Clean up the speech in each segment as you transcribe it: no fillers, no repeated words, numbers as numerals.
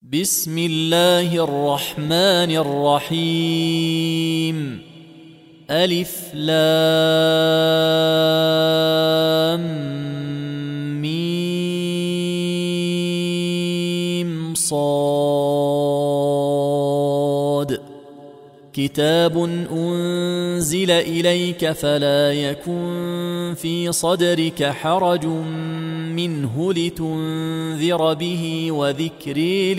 بسم الله الرحمن الرحيم. ألف لام ميم صاد. كتاب أنزل إليك فلا يكن في صدرك حرج منه لتنذر به وذكر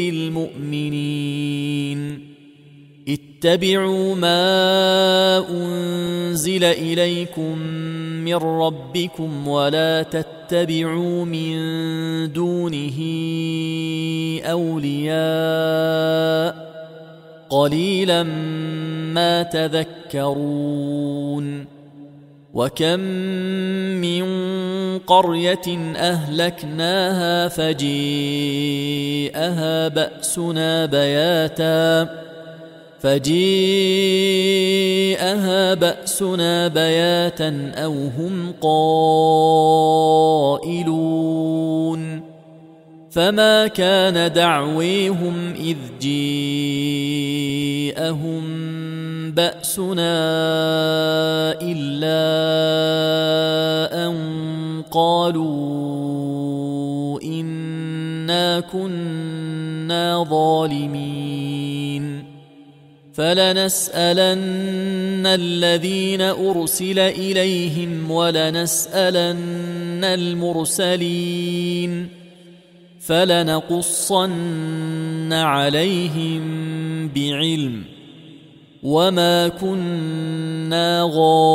للمؤمنين. اتبعوا ما أنزل إليكم من ربكم ولا تتبعوا من دونه أولياء قليلا ما تذكرون. وكم من قرية أهلكناها فجيءها بأسنا بياتا أو هم قائلون. فما كان دعويهم إذ جيءهم بأسنا إلا أن قالوا إنا كنا ظالمين. فلنسألن الذين أرسل إليهم ولنسألن المرسلين فلنقصن عليهم بعلم وما كنا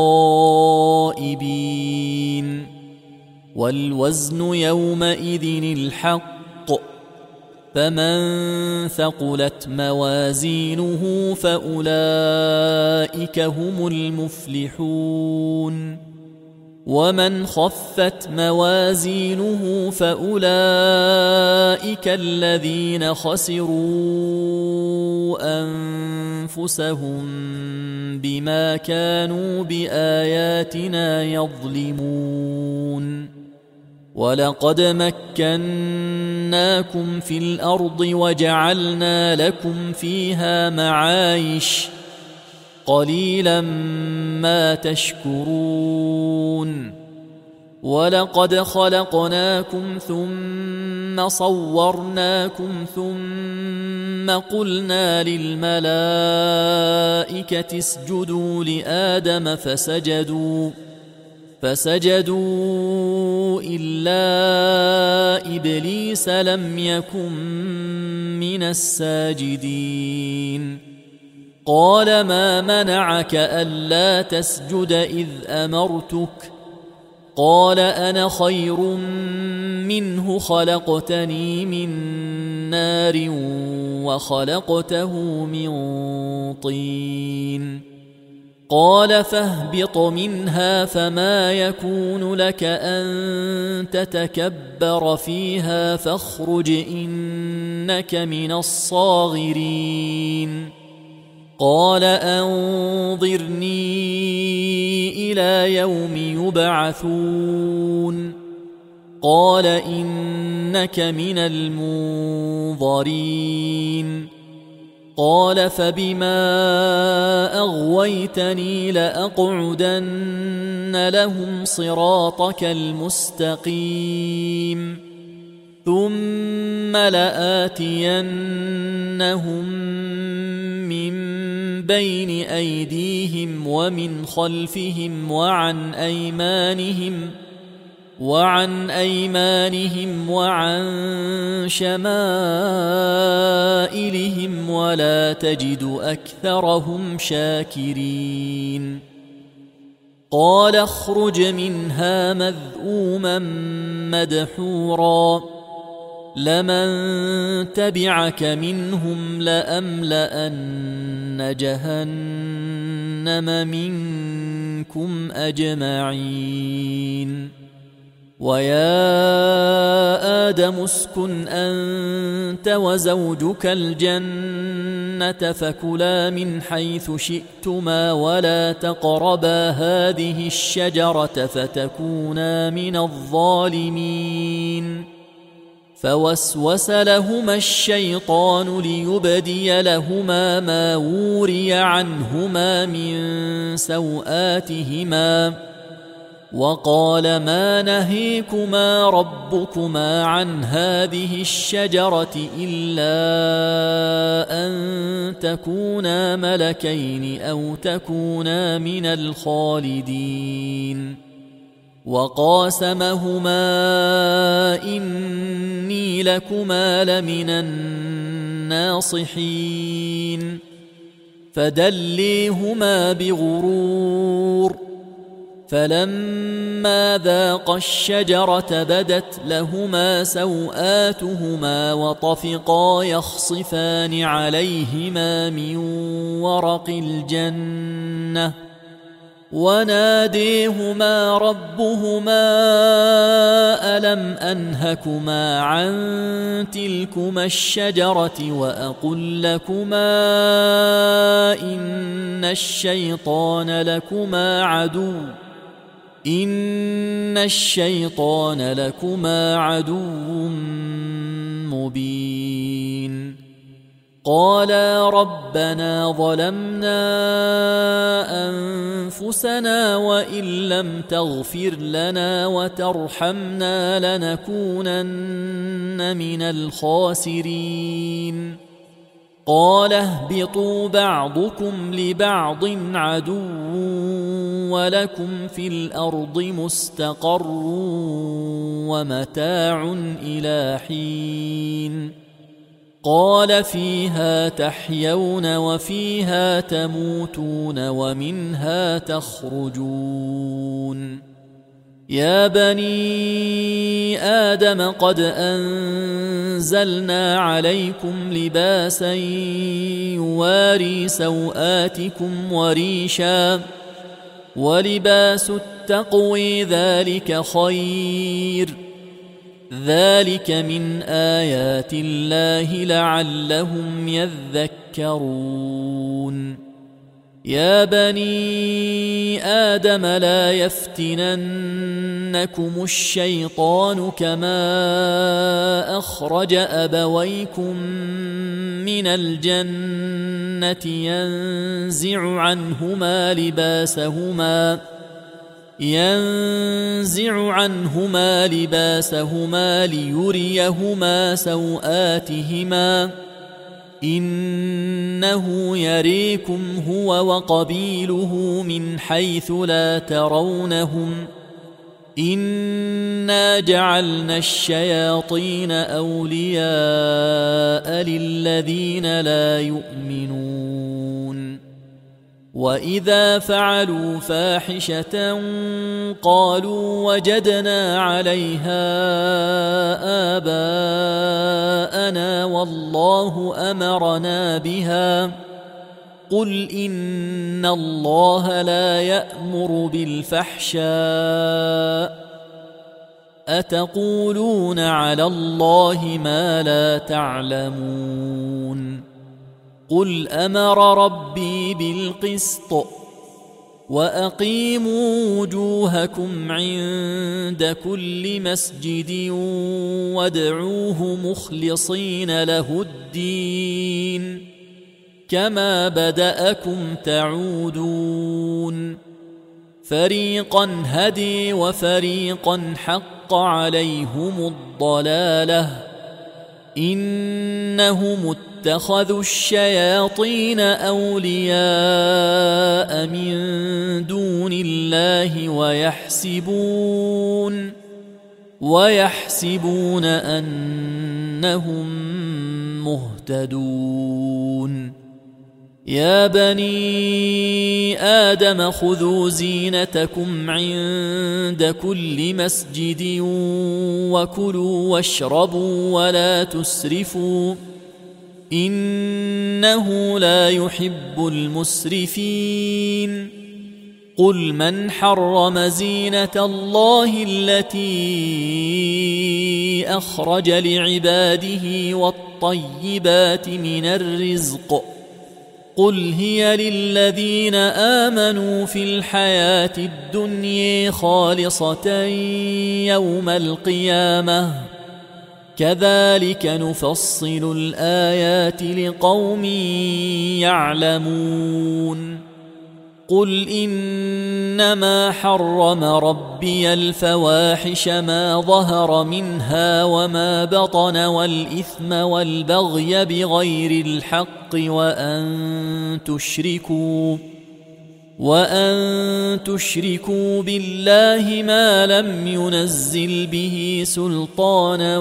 غائبين. والوزن يومئذ الحق فمن ثقلت موازينه فأولئك هم المفلحون. ومن خفت موازينه فأولئك الذين خسروا أنفسهم بما كانوا بآياتنا يظلمون. ولقد مكناكم في الأرض وجعلنا لكم فيها معايش قليلا ما تشكرون. ولقد خلقناكم ثم صورناكم ثم قلنا للملائكة اسجدوا لآدم فسجدوا إلا إبليس لم يكن من الساجدين. قال ما منعك ألا تسجد إذ أمرتك؟ قال أنا خير منه خلقتني من نار وخلقته من طين. قال فاهبط منها فما يكون لك أن تتكبر فيها فاخرج إنك من الصاغرين. قال أنظرني إلى يوم يبعثون. قال إنك من المنظرين. قال فبما أغويتني لأقعدن لهم صراطك المستقيم ثم لآتينهم من بين أيديهم ومن خلفهم وعن أيمانهم وعن شمائلهم ولا تجد أكثرهم شاكرين. قال اخرج منها مذءوما مدحورا لمن تبعك منهم لأملأن جهنم منكم أجمعين. ويا آدم اسكن أنت وزوجك الجنة فكلا من حيث شئتما ولا تقربا هذه الشجرة فتكونا من الظالمين. فوسوس لهما الشيطان ليبدي لهما ما وري عنهما من سوآتهما وقال ما نهيكما ربكما عن هذه الشجرة إلا أن تكونا ملكين أو تكونا من الخالدين وقاسمهما إني لكما لمن الناصحين فدليهما بغرور فلما ذاقا الشجرة بدت لهما سوآتهما وطفقا يخصفان عليهما من ورق الجنة وناديهما ربهما ألم أنهكما عن تلكما الشجرة وأقل لكما إن الشيطان لكما عدو مبين قالا ربنا ظلمنا أنفسنا وإن لم تغفر لنا وترحمنا لنكونن من الخاسرين قال اهبطوا بعضكم لبعض عدو ولكم في الأرض مستقر ومتاع إلى حين قال فيها تحيون وفيها تموتون ومنها تخرجون يا بني آدم قد أنزلنا عليكم لباسا يواري سوآتكم وريشا ولباس التقوى ذلك خير ذلك من آيات الله لعلهم يذكرون يا بني آدم لا يفتننكم الشيطان كما أخرج أبويكم من الجنة ينزع عنهما لباسهما ليريهما سوآتهما إنه يريكم هو وقبيله من حيث لا ترونهم إنا جعلنا الشياطين أولياء للذين لا يؤمنون وإذا فعلوا فاحشة قالوا وجدنا عليها آباءنا والله أمرنا بها قل إن الله لا يأمر بالفحشاء أتقولون على الله ما لا تعلمون قل أمر ربي بالقسط وأقيموا وجوهكم عند كل مسجد وادعوه مخلصين له الدين كما بدأكم تعودون فريقا هدي وفريقا حق عليهم الضلالة إنهم اتخذوا الشياطين أولياء من دون الله ويحسبون أنهم مهتدون يا بني آدم خذوا زينتكم عند كل مسجد وكلوا واشربوا ولا تسرفوا إنه لا يحب المسرفين قل من حرم زينة الله التي أخرج لعباده والطيبات من الرزق قل هي للذين آمنوا في الحياة الدنيا خالصة يوم القيامة كذلك نفصل الآيات لقوم يعلمون قل إنما حرم ربي الفواحش ما ظهر منها وما بطن والإثم والبغي بغير الحق وأن تشركوا بالله ما لم ينزل به سلطانا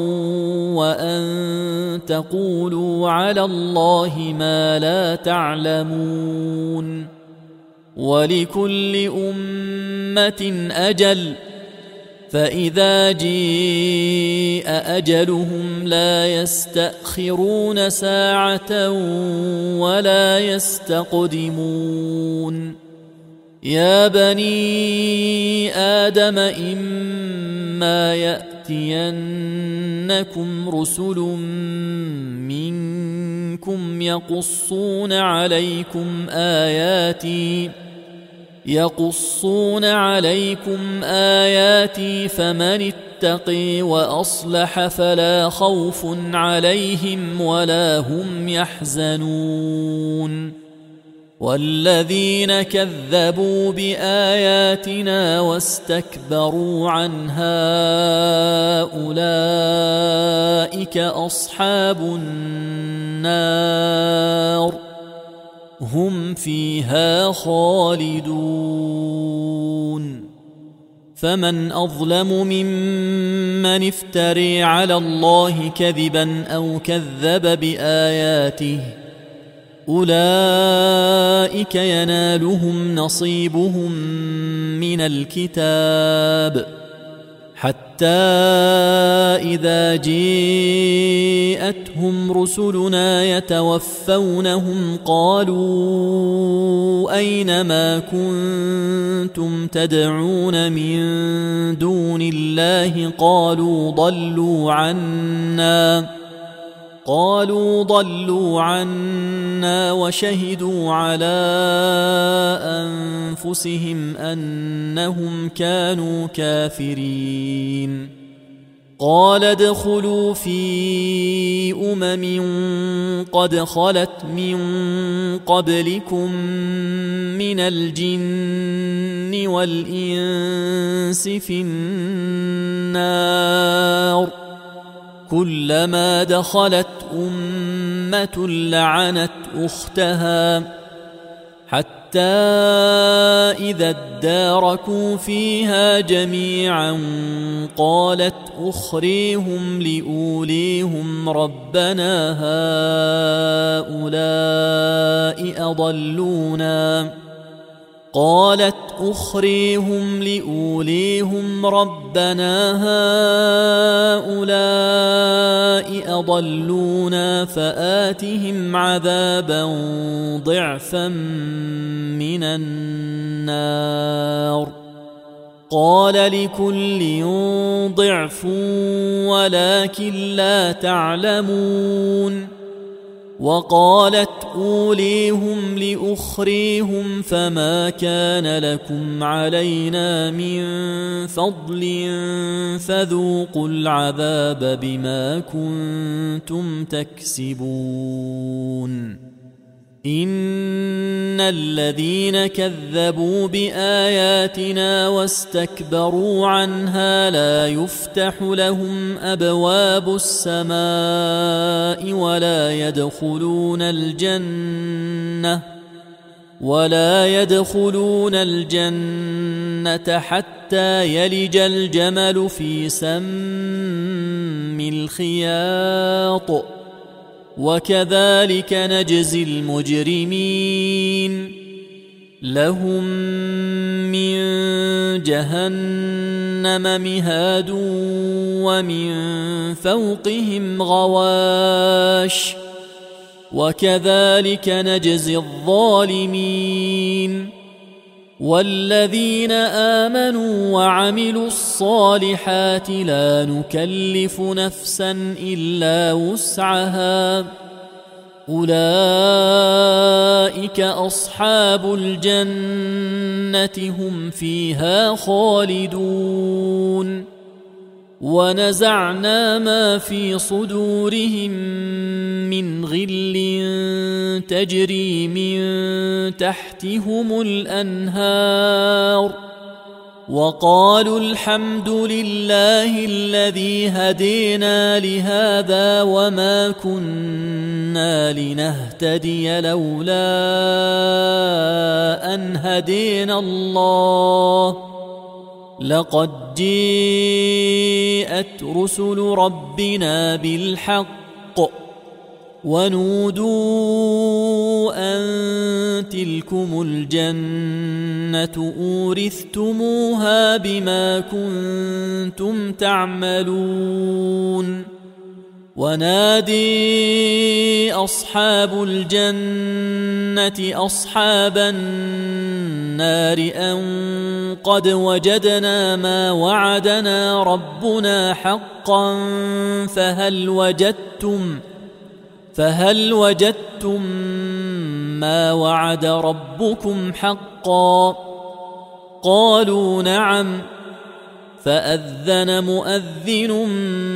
وأن تقولوا على الله ما لا تعلمون ولكل أمة أجل فإذا جاء أجلهم لا يستأخرون ساعة ولا يستقدمون يا بني آدم إما يأتينكم رسل منكم يقصون عليكم آياتي فمن اتقي وأصلح فلا خوف عليهم ولا هم يحزنون والذين كذبوا بآياتنا واستكبروا عنها أولئك أصحاب النار هم فيها خالدون فمن أظلم ممن افتري على الله كذبا أو كذب بآياته أولئك ينالهم نصيبهم من الكتاب حتى إذا جاءتهم رسلنا يتوفونهم قالوا أين ما كنتم تدعون من دون الله قالوا ضلوا عنا وشهدوا على أنفسهم أنهم كانوا كافرين قال ادخلوا في قد خلت من قبلكم من الجن والإنس في النار كلما دخلت أمة لعنت أختها حتى إذا اداركوا فيها جميعا قالت أخريهم لأوليهم ربنا هؤلاء أضلونا فآتهم عذابا ضعفا من النار قال لكل ضعف ولكن لا تعلمون وقالت أوليهم لأخريهم فما كان لكم علينا من فضل فذوقوا العذاب بما كنتم تكسبون إن الذين كذبوا بآياتنا واستكبروا عنها لا يفتح لهم أبواب السماء ولا يدخلون الجنة حتى يلج الجمل في سم الخياط وكذلك نجزي المجرمين لهم من جهنم مهاد ومن فوقهم غواش وكذلك نجزي الظالمين والذين آمنوا وعملوا الصالحات لا نكلف نفسا إلا وسعها أولئك أصحاب الجنة هم فيها خالدون ونزعنا ما في صدورهم من غل تجري من تحتهم الأنهار وقالوا الحمد لله الذي هدينا لهذا وما كنا لنهتدي لولا أن هدينا الله لقد جاءت رسل ربنا بالحق ونودوا أن تلكم الجنة أورثتموها بما كنتم تعملون ونادي أصحاب الجنة أصحاب النار أن قد وجدنا ما وعدنا ربنا حقا فهل وجدتم ما وعد ربكم حقا قالوا نعم فأذن مؤذن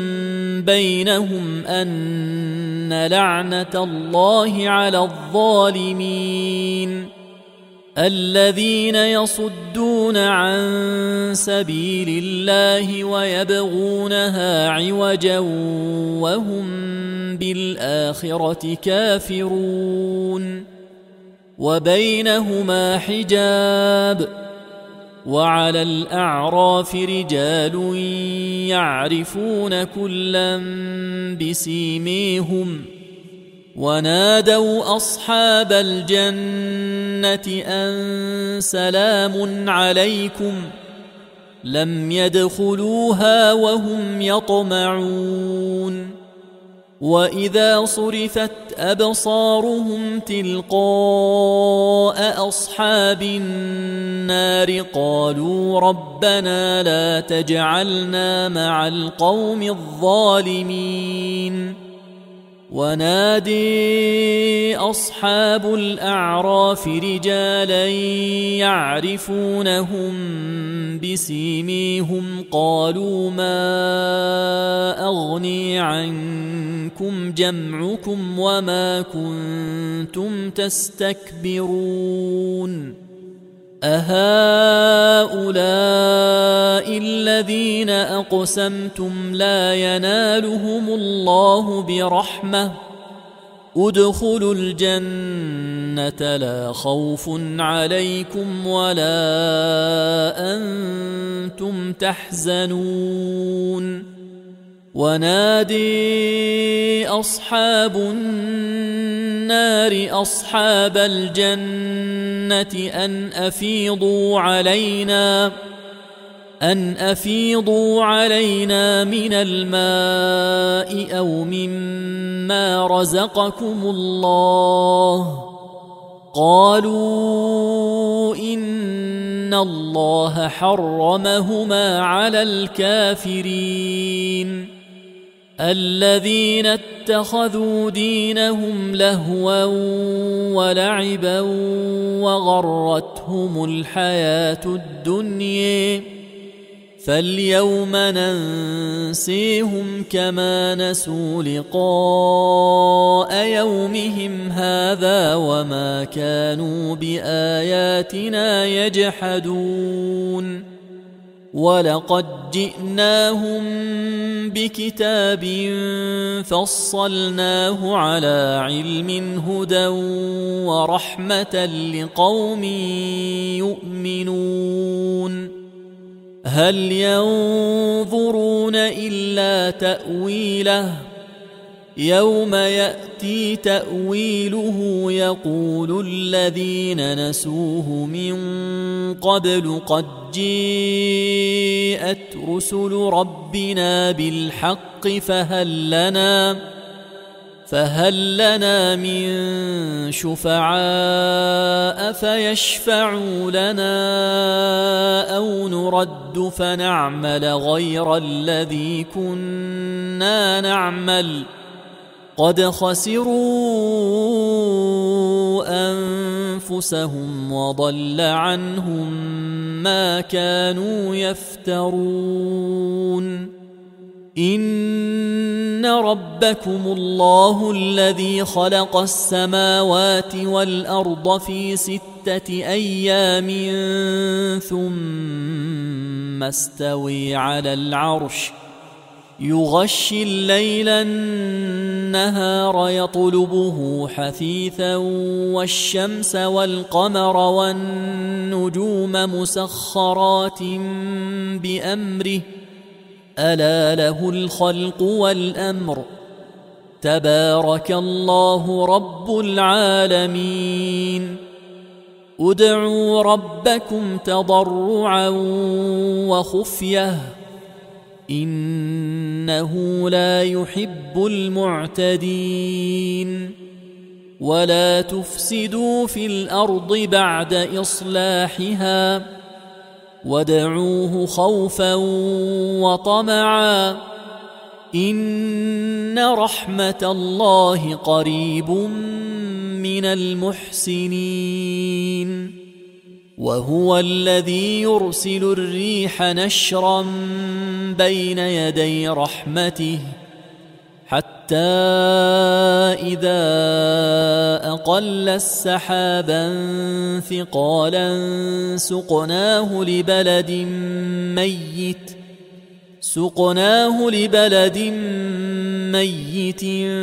بينهم أن لعنة الله على الظالمين الذين يصدون عن سبيل الله ويبغونها عوجا وهم بالآخرة كافرون وبينهما حجاب وعلى الأعراف رجال يعرفون كلا بسيميهم ونادوا أصحاب الجنة أن سلام عليكم لم يدخلوها وهم يطمعون وإذا صرفت أبصارهم تلقاء أصحاب النار قالوا ربنا لا تجعلنا مع القوم الظالمين ونادي أصحاب الأعراف رجالا يعرفونهم بسيميهم قالوا ما أغني عنكم جمعكم وما كنتم تستكبرون أهؤلاء الذين أقسمتم لا ينالهم الله برحمة ادخلوا الجنة لا خوف عليكم ولا أنتم تحزنون ونادي أصحاب النار أصحاب الجنة أن أفيضوا علينا من الماء أو مما رزقكم الله قالوا إن الله حرمهما على الكافرين الذين اتخذوا دينهم لهوا ولعبا وغرتهم الحياة الدنيا فاليوم ننسيهم كما نسوا لقاء يومهم هذا وما كانوا بآياتنا يجحدون ولقد جئناهم بكتاب فصلناه على علم هدى ورحمة لقوم يؤمنون هل ينظرون إلا تأويله يوم يأتي تأويله يقول الذين نسوه من قبل قد جاءت رسل ربنا بالحق فهل لنا من شفعاء فيشفعوا لنا أو نرد فنعمل غير الذي كنا نعمل قد خسروا أنفسهم وضل عنهم ما كانوا يفترون إن ربكم الله الذي خلق السماوات والأرض في 6 أيام ثم استوي على العرش يغشي الليل النهار يطلبه حثيثا والشمس والقمر والنجوم مسخرات بأمره ألا له الخلق والأمر تبارك الله رب العالمين ادعوا ربكم تضرعا وخفية إنه لا يحب المعتدين ولا تفسدوا في الأرض بعد إصلاحها وادعوه خوفا وطمعا إن رحمة الله قريب من المحسنين وهو الذي يرسل الريح نشرا بين يدي رحمته حتى إذا أقل السحابا ثقالا سقناه لبلد ميت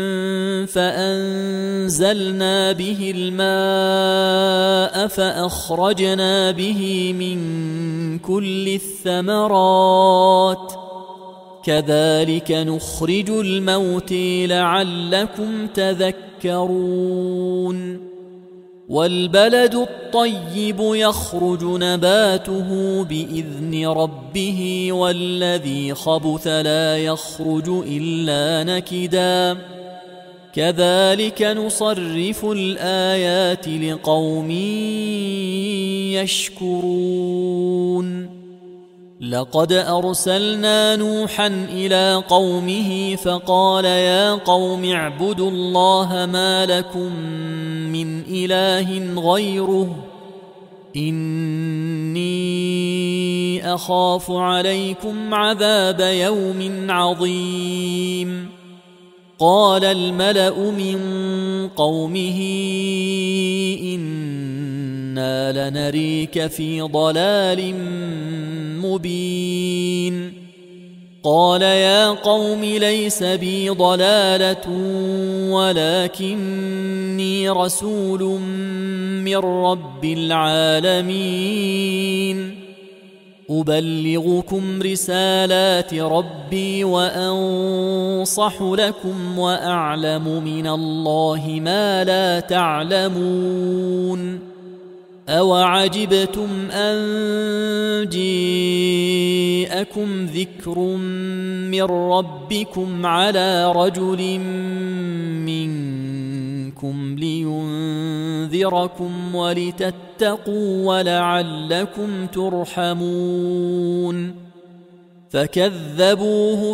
فأنزلنا به الماء فأخرجنا به من كل الثمرات كذلك نخرج الموتى لعلكم تذكرون والبلد الطيب يخرج نباته بإذن ربه والذي خبث لا يخرج إلا نكدا كذلك نصرف الآيات لقوم يشكرون لقد أرسلنا نوحا إلى قومه فقال يا قوم اعبدوا الله ما لكم من إله غيره إني أخاف عليكم عذاب يوم عظيم قال الملأ من قومه إنا لنريك في ضلال مبين قال يا قوم ليس بي ضلالة ولكني رسول من رب العالمين أبلغكم رسالات ربي وأنصح لكم وأعلم من الله ما لا تعلمون أوعجبتم أن جاءكم ذكر من ربكم على رجل منكم لينذركم ولتتقوا ولعلكم ترحمون فكذبوه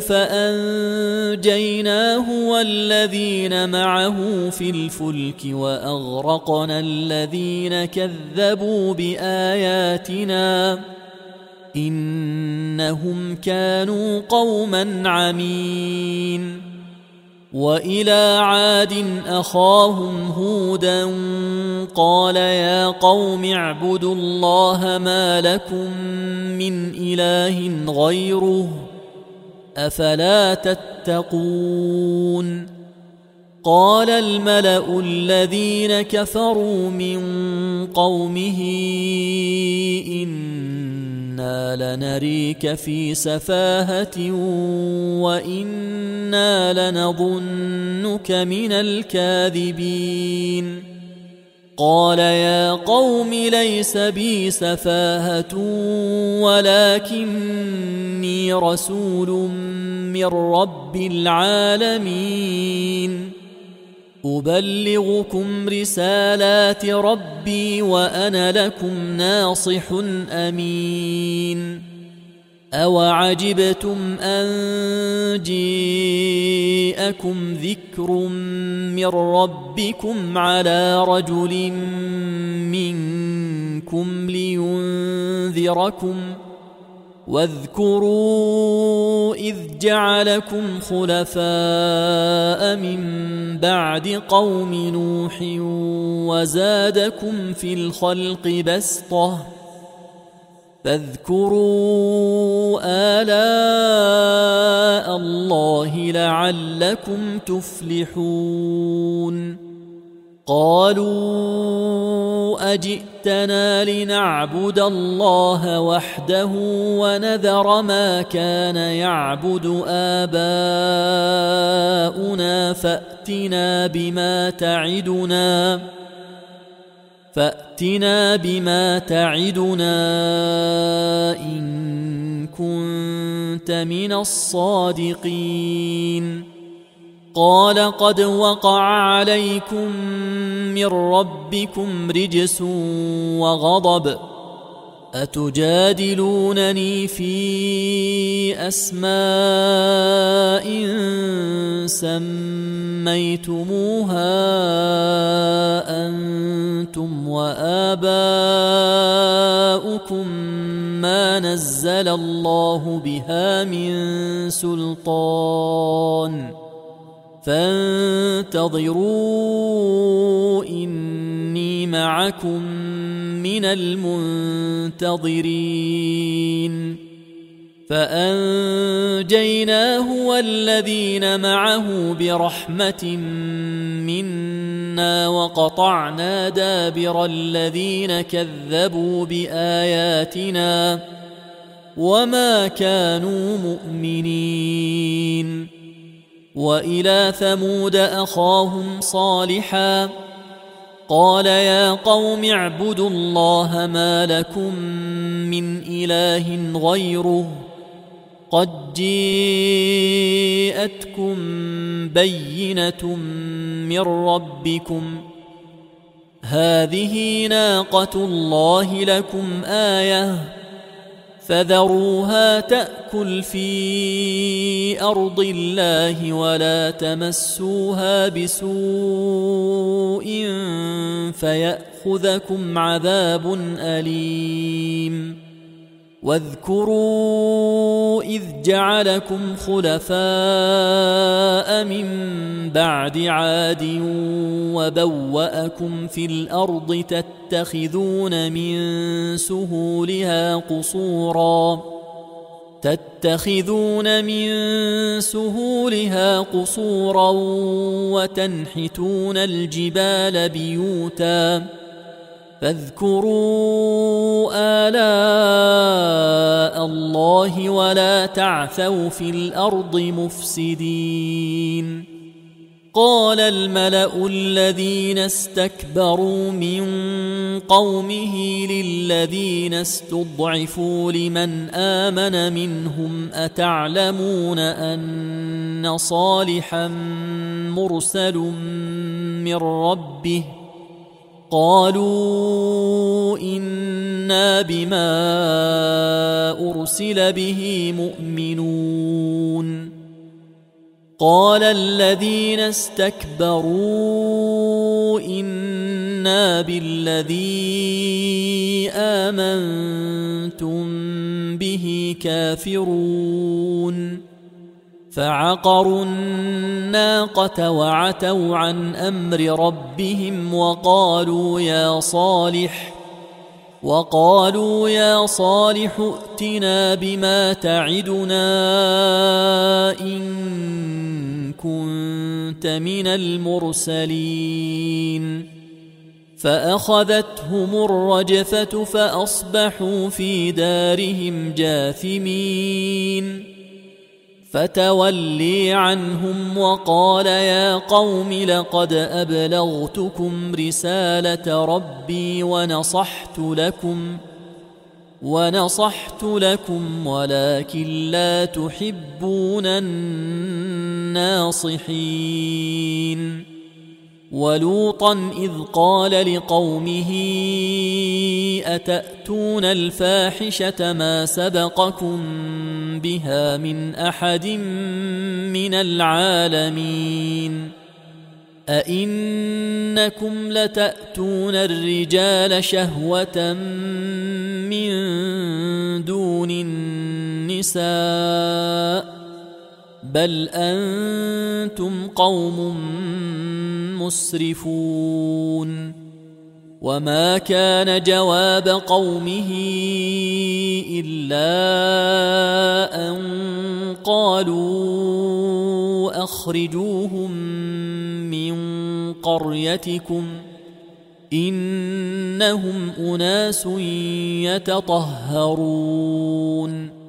فأنجيناه والذين معه في الفلك وأغرقنا الذين كذبوا بآياتنا إنهم كانوا قوما عمين وإلى عاد أخاهم هودا قال يا قوم اعبدوا الله ما لكم من إله غيره أفلا تتقون قال الملأ الذين كفروا من قومه إنا لنريك في سفاهة وإنا لنظنك من الكاذبين قال يا قوم ليس بي سفاهة ولكني رسول من رب العالمين أبلغكم رسالات ربي وأنا لكم ناصح أمين أوعجبتم أن جاءكم ذكر من ربكم على رجل منكم لينذركم واذكروا إذ جعلكم خلفاء من بعد قوم نوح وزادكم في الخلق بسطة فاذكروا آلاء الله لعلكم تفلحون قالوا أجئتنا لنعبد الله وحده ونذر ما كان يعبد آباؤنا فأتنا بما تعدنا إن كنت من الصادقين قال قد وقع عليكم من ربكم رجس وغضب أتجادلونني في أسماء سميتموها أنتم وآباؤكم ما نزل الله بها من سلطان فانتظروا إني معكم من المنتظرين فأنجيناه والذين معه برحمة منا وقطعنا دابر الذين كذبوا بآياتنا وما كانوا مؤمنين وإلى ثمود أخاهم صالحا قال يا قوم اعبدوا الله ما لكم من إله غيره قد جاءتكم بينة من ربكم هذه ناقة الله لكم آية فذروها تأكل في أرض الله ولا تمسوها بسوء فيأخذكم عذاب أليم واذكروا إذ جعلكم خلفاء من بعد عاد وبوأكم في الأرض تتخذون من سهولها قصورا وتنحتون الجبال بيوتا فاذكروا آلاء الله ولا تعثوا في الأرض مفسدين قال الملأ الذين استكبروا من قومه للذين استضعفوا لمن آمن منهم أتعلمون أن صالحا مرسل من ربه قالوا إنا بما أرسل به مؤمنون قال الذين استكبروا إنا بالذي آمنتم به كافرون فعقروا الناقة وعتوا عن أمر ربهم وقالوا يا صالح ائتنا بما تعدنا إن كنت من المرسلين فأخذتهم الرجفة فأصبحوا في دارهم جاثمين فتولي عنهم وقال يا قوم لقد أبلغتكم رسالة ربي ونصحت لكم ولكن لا تحبون الناصحين ولوطا إذ قال لقومه أتأتون الفاحشة ما سبقكم بها من أحد من العالمين أئنكم لتأتون الرجال شهوة من دون الناس النساء بل أنتم قوم مسرفون وما كان جواب قومه إلا أن قالوا أخرجوهم من قريتكم إنهم أناس يتطهرون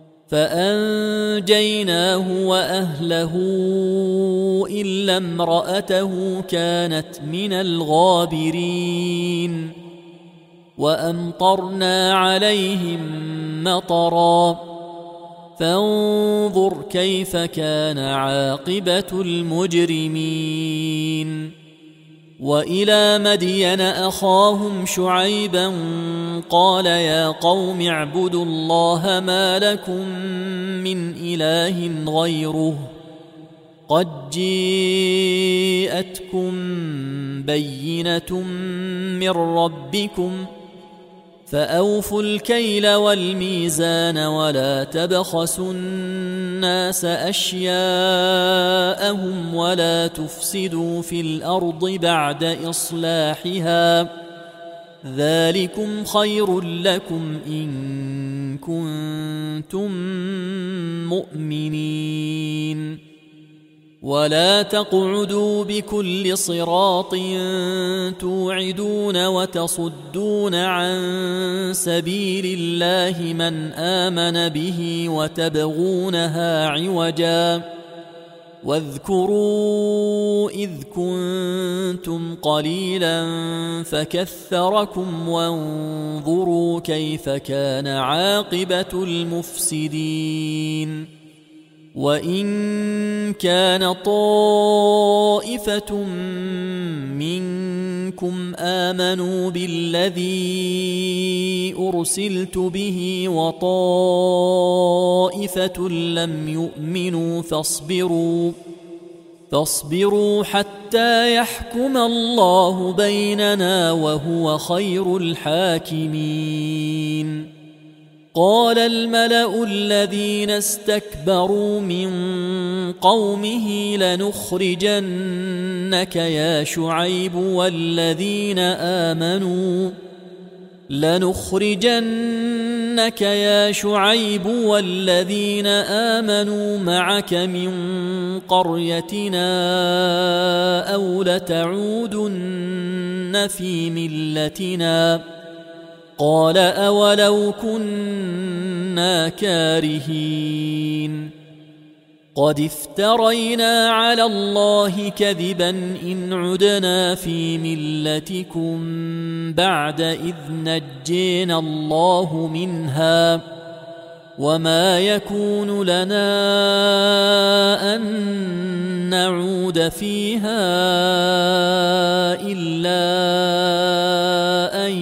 فأنجيناه وأهله إلا امرأته كانت من الغابرين وأمطرنا عليهم مطرا فانظر كيف كان عاقبة المجرمين وإلى مدين أخاهم شعيبا قال يا قوم اعبدوا الله ما لكم من إله غيره قد جاءتكم بينة من ربكم فأوفوا الكيل والميزان ولا تبخسوا الناس أشياءهم ولا تفسدوا في الأرض بعد إصلاحها ذلكم خير لكم إن كنتم مؤمنين ولا تقعدوا بكل صراط توعدون وتصدون عن سبيل الله من آمن به وتبغونها عوجا واذكروا إذ كنتم قليلا فكثركم وانظروا كيف كان عاقبة المفسدين وإن كان طائفة منكم آمنوا بالذي أرسلت به وطائفة لم يؤمنوا فاصبروا حتى يحكم الله بيننا وهو خير الحاكمين قال الملأ الذين استكبروا من قومه لنخرجنك يا شعيب والذين آمنوا معك من قريتنا أو لتعودن في ملتنا قال أولو كنا كارهين قد افترينا على الله كذبا إن عدنا في ملتكم بعد إذ نجينا الله منها وما يكون لنا أن نعود فيها إلا أن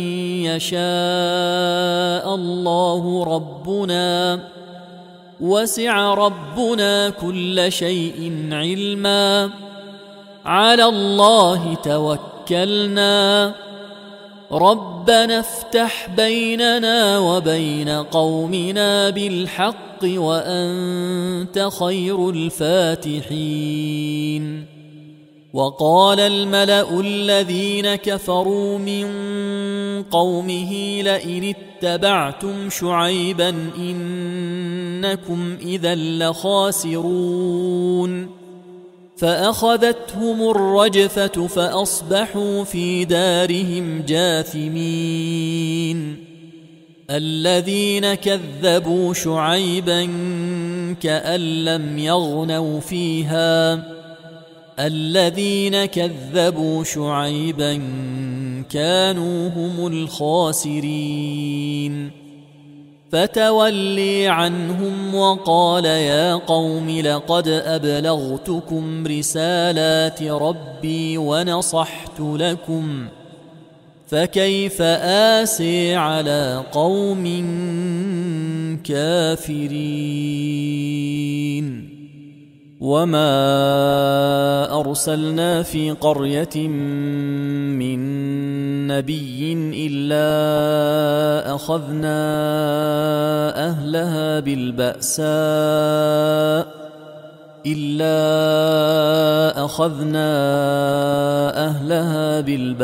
يشاء الله ربنا وسع ربنا كل شيء علما على الله توكلنا ربنا افتح بيننا وبين قومنا بالحق وأنت خير الفاتحين وقال الملأ الذين كفروا من قومه لئن اتبعتم شعيبا إنكم إذا لخاسرون فأخذتهم الرجفة فأصبحوا في دارهم جاثمين الذين كذبوا شعيبا كأن لم يغنوا فيها الذين كذبوا شعيبا كانوا هم الخاسرين فتولي عنهم وقال يا قوم لقد أبلغتكم رسالات ربي ونصحت لكم فكيف آسي على قوم كافرين وما أرسلنا في قرية من نبي إلا أخذنا أهلها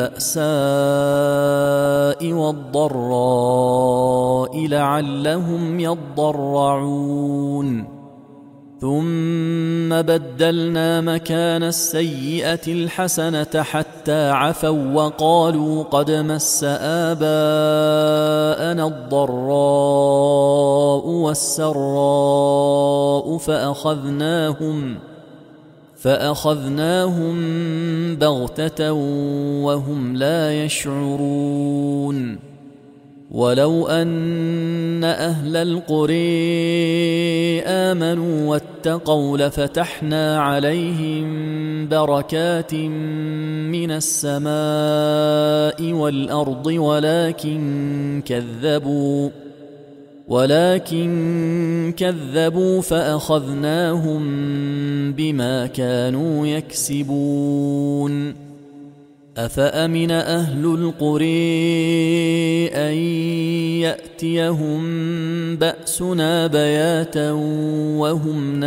بالبأساء والضراء لعلهم يضرعون ثم بدلنا مكان السيئة الحسنة حتى عفوا وقالوا قد مس آباءنا الضراء والسراء فأخذناهم بغتة وهم لا يشعرون ولو أن أهل القرى آمنوا واتقوا لفتحنا عليهم بركات من السماء والأرض ولكن كذبوا فأخذناهم بما كانوا يكسبون أفأمن أهل القرى أن يأتيهم بأسنا بياتا وهم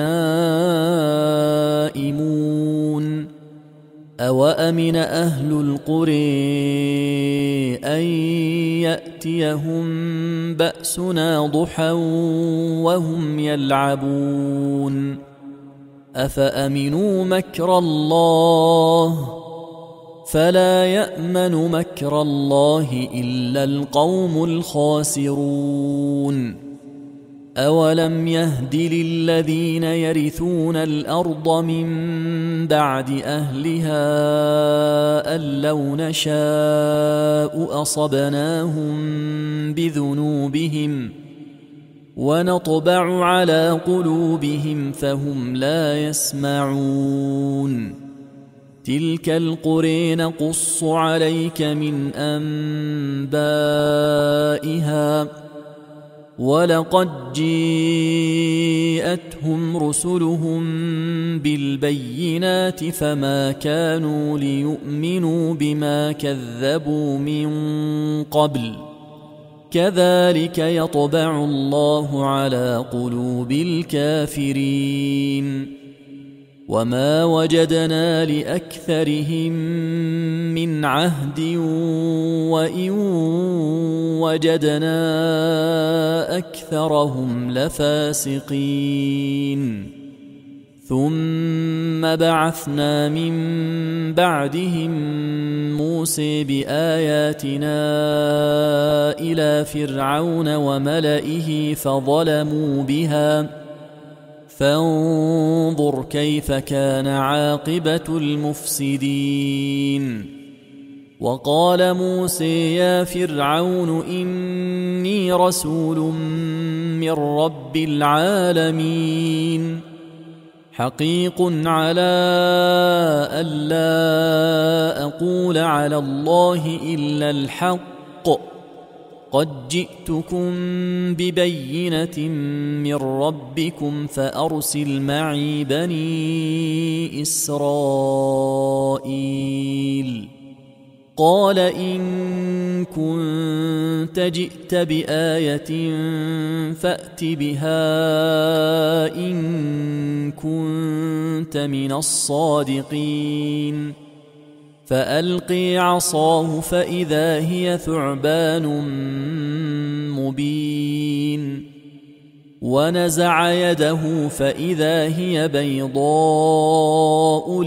نائمون أوأمن أهل القرى أن يأتيهم بأسنا ضحى وهم يلعبون أفأمنوا مكر الله فلا يأمن مكر الله إلا القوم الخاسرون أولم يهد للذين يرثون الأرض من بعد أهلها أن لو نشاء أصبناهم بذنوبهم ونطبع على قلوبهم فهم لا يسمعون تلك القرى نقص عليك من أنبائها ولقد جاءتهم رسلهم بالبينات فما كانوا ليؤمنوا بما كذبوا من قبل كذلك يطبع الله على قلوب الكافرين وما وجدنا لأكثرهم من عهد وإن وجدنا أكثرهم لفاسقين ثم بعثنا من بعدهم موسى بآياتنا إلى فرعون وملئه فظلموا بها فانظر كيف كان عاقبة المفسدين وقال موسى يا فرعون إني رسول من رب العالمين حقيق على ألا أقول على الله إلا الحق قد جئتكم ببينة من ربكم فأرسل معي بني إسرائيل قال إن كنت جئت بآية فأت بها إن كنت من الصادقين فألقي عصاه فإذا هي ثعبان مبين ونزع يده فإذا هي بيضاء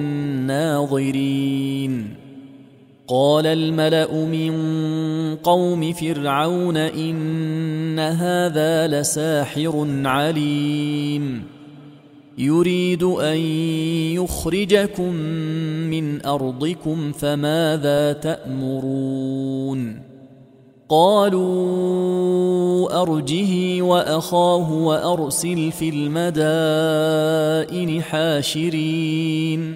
للناظرين قال الملأ من قوم فرعون إن هذا لساحر عليم يريد أن يخرجكم من أرضكم فماذا تأمرون قالوا أرجه وأخاه وأرسل في المدائن حاشرين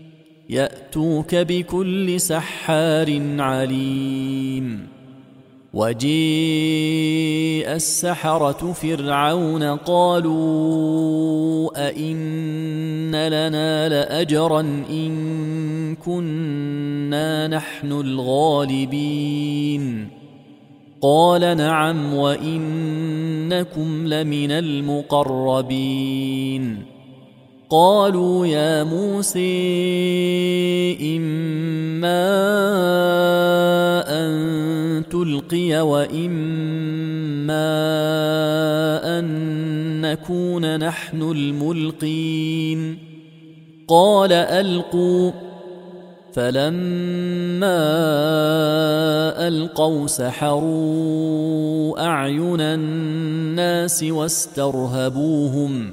يأتوك بكل سحار عليم وجيء السحرة فرعون قالوا أئن لنا لأجرا إن كنا نحن الغالبين قال نعم وإنكم لمن المقربين قالوا يا موسى إما أن تلقي وإما أن نكون نحن الملقين قال ألقوا فلما ألقوا سحروا أعين الناس واسترهبوهم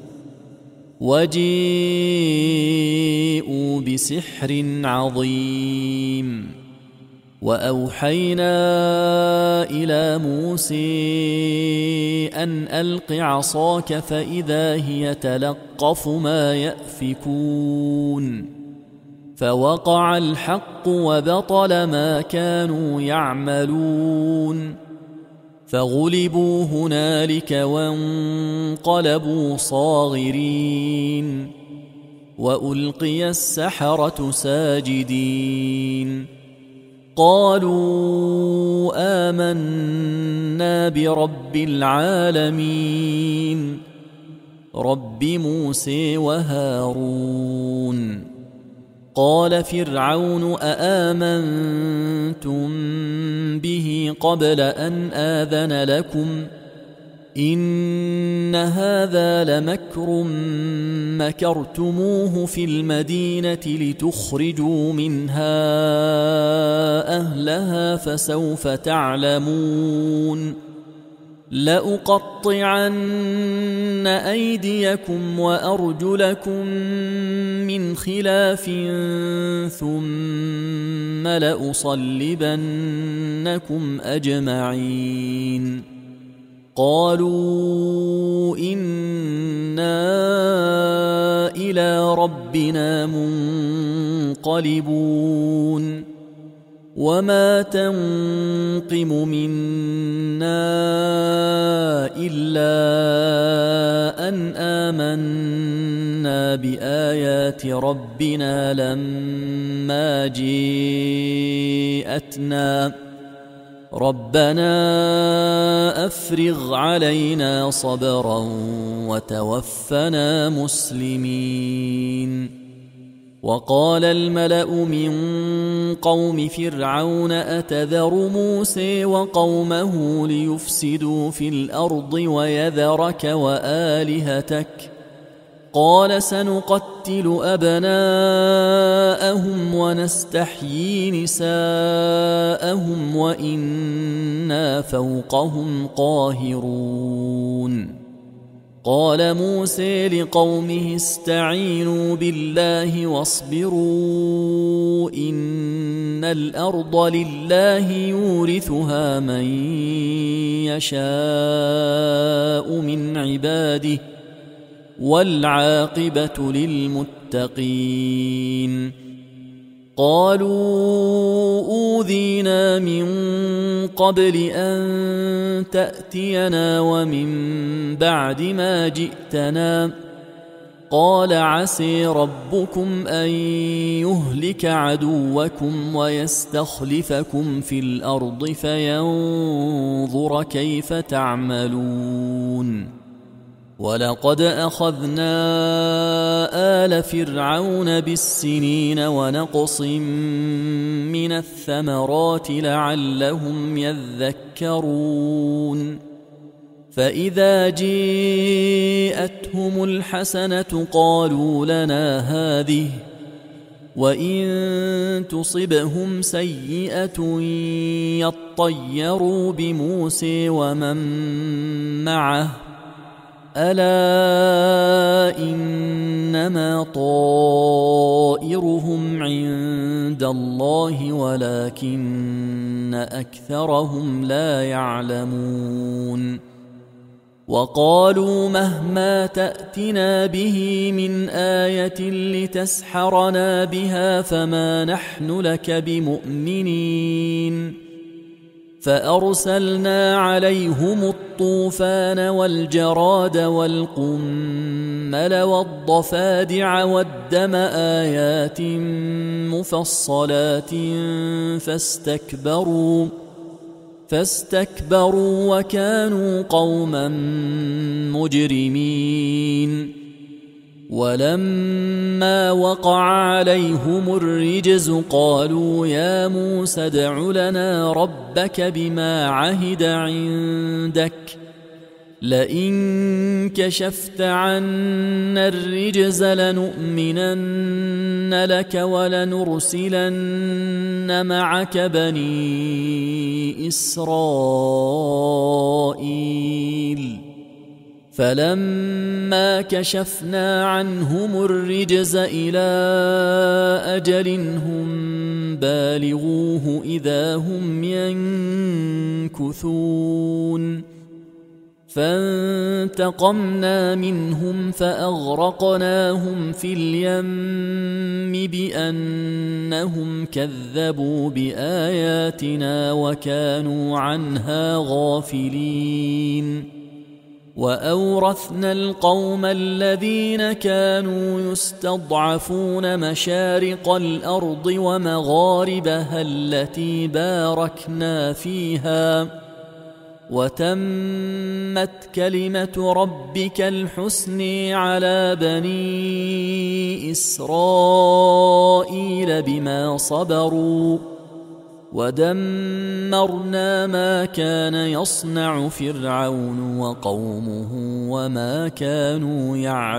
وجيءوا بسحر عظيم وأوحينا إلى موسى أن ألق عصاك فإذا هي تلقف ما يأفكون فوقع الحق وبطل ما كانوا يعملون فغلبوا هنالك وانقلبوا صاغرين وألقي السحرة ساجدين قالوا آمنا برب العالمين رب موسى وهارون قال فرعون أآمنتم به قبل أن آذن لكم إن هذا لمكر مكرتموه في المدينة لتخرجوا منها أهلها فسوف تعلمون لأقطعن أيديكم وأرجلكم من خلاف ثم لأصلبنكم أجمعين قالوا إنا إلى ربنا منقلبون وما تنقم منا إلا أن آمنا بآيات ربنا لما جاءتنا ربنا أفرغ علينا صبرا وتوفنا مسلمين وقال الملأ من قوم فرعون أتذر موسى وقومه ليفسدوا في الأرض ويذرك وآلهتك قال سنقتل أبناءهم ونستحيي نساءهم وإنا فوقهم قاهرون قال موسى لقومه استعينوا بالله واصبروا إن الأرض لله يورثها من يشاء من عباده والعاقبة للمتقين قالوا أوذينا من قبل أن تأتينا ومن بعد ما جئتنا قال عسى ربكم أن يهلك عدوكم ويستخلفكم في الأرض فينظر كيف تعملون ولقد أخذنا آل فرعون بالسنين ونقص من الثمرات لعلهم يذكرون فإذا جاءتهم الحسنة قالوا لنا هذه وإن تصبهم سيئة يطيروا بموسى ومن معه ألا إنما طائرهم عند الله ولكن أكثرهم لا يعلمون وقالوا مهما تأتنا به من آية لتسحرنا بها فما نحن لك بمؤمنين فأرسلنا عليهم الطوفان والجراد والقمل والضفادع والدم آيات مفصلات فاستكبروا وكانوا قوما مجرمين. ولما وقع عليهم الرجز قالوا يا موسى ادع لنا ربك بما عهد عندك لئن كشفت عنا الرجز لنؤمنن لك ولنرسلن معك بني إسرائيل. فلما كشفنا عنهم الرجز إلى أجل هم بالغوه إذا هم ينكثون فانتقمنا منهم فأغرقناهم في اليم بأنهم كذبوا بآياتنا وكانوا عنها غافلين. وأورثنا القوم الذين كانوا يستضعفون مشارق الأرض ومغاربها التي باركنا فيها وتمت كلمة ربك الحسن على بني إسرائيل بما صبروا ودمرنا ما كان يصنع فرعون وقومه وما كانوا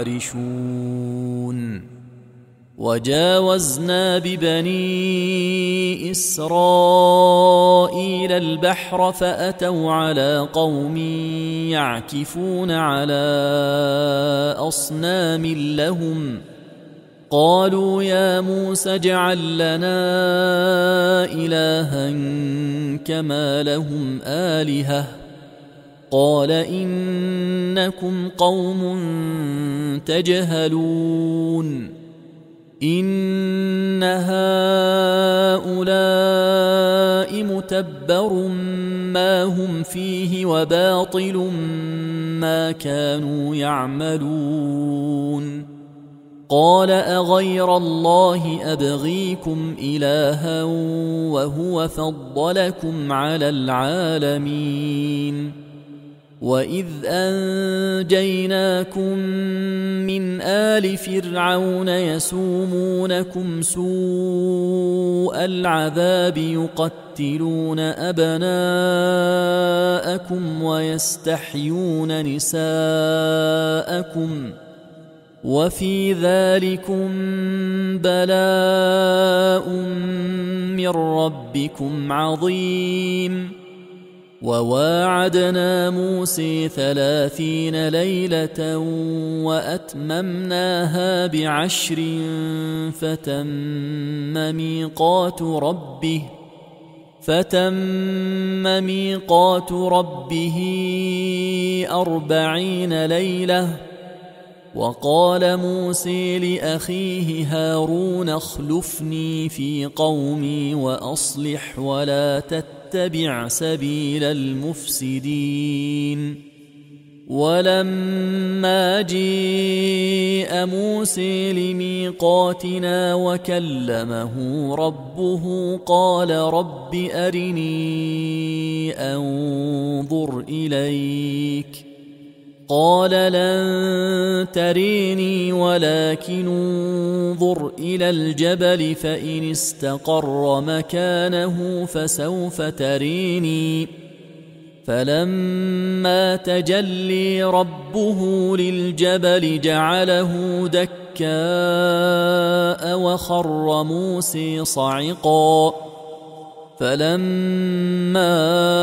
يعرشون. وجاوزنا ببني إسرائيل البحر فأتوا على قوم يعكفون على أصنام لهم قالوا يا موسى اجعل لنا إلها كما لهم آلهة قال إنكم قوم تجهلون إن هؤلاء متبر ما هم فيه وباطل ما كانوا يعملون. قال أغير الله أبغيكم إلها وهو فضلكم على العالمين وإذ أنجيناكم من آل فرعون يسومونكم سوء العذاب يقتلون أبناءكم ويستحيون نساءكم وفي ذلكم بلاء من ربكم عظيم. وواعدنا موسى 30 ليلة وأتممناها ب10 فتم ميقات ربه 40 ليلة. وقال موسى لأخيه هارون اخلفني في قومي وأصلح ولا تتبع سبيل المفسدين. ولما جيء موسى لميقاتنا وكلمه ربه قال رب أرني أنظر إليك قال لن تريني ولكن انظر إلى الجبل فإن استقر مكانه فسوف تريني. فلما تجلي ربه للجبل جعله دكاء وخر موسى صعقا. فلما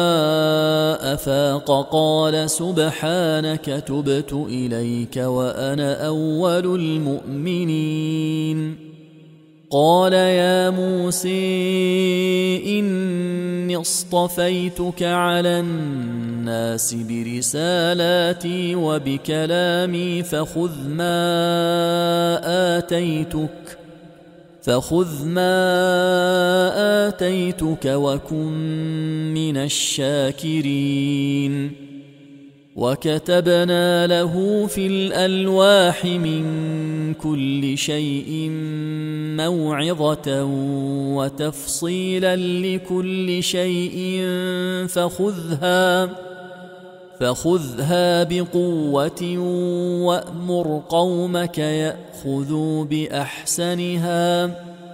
أفاق قال سبحانك تبت إليك وأنا أول المؤمنين. قال يا موسى إني اصطفيتك على الناس برسالاتي وبكلامي فخذ ما فخذ ما آتيتك وكن من الشاكرين وكتبنا له في الألواح من كل شيء موعظة وتفصيلا لكل شيء فخذها بقوة وأمر قومك يأخذوا بأحسنها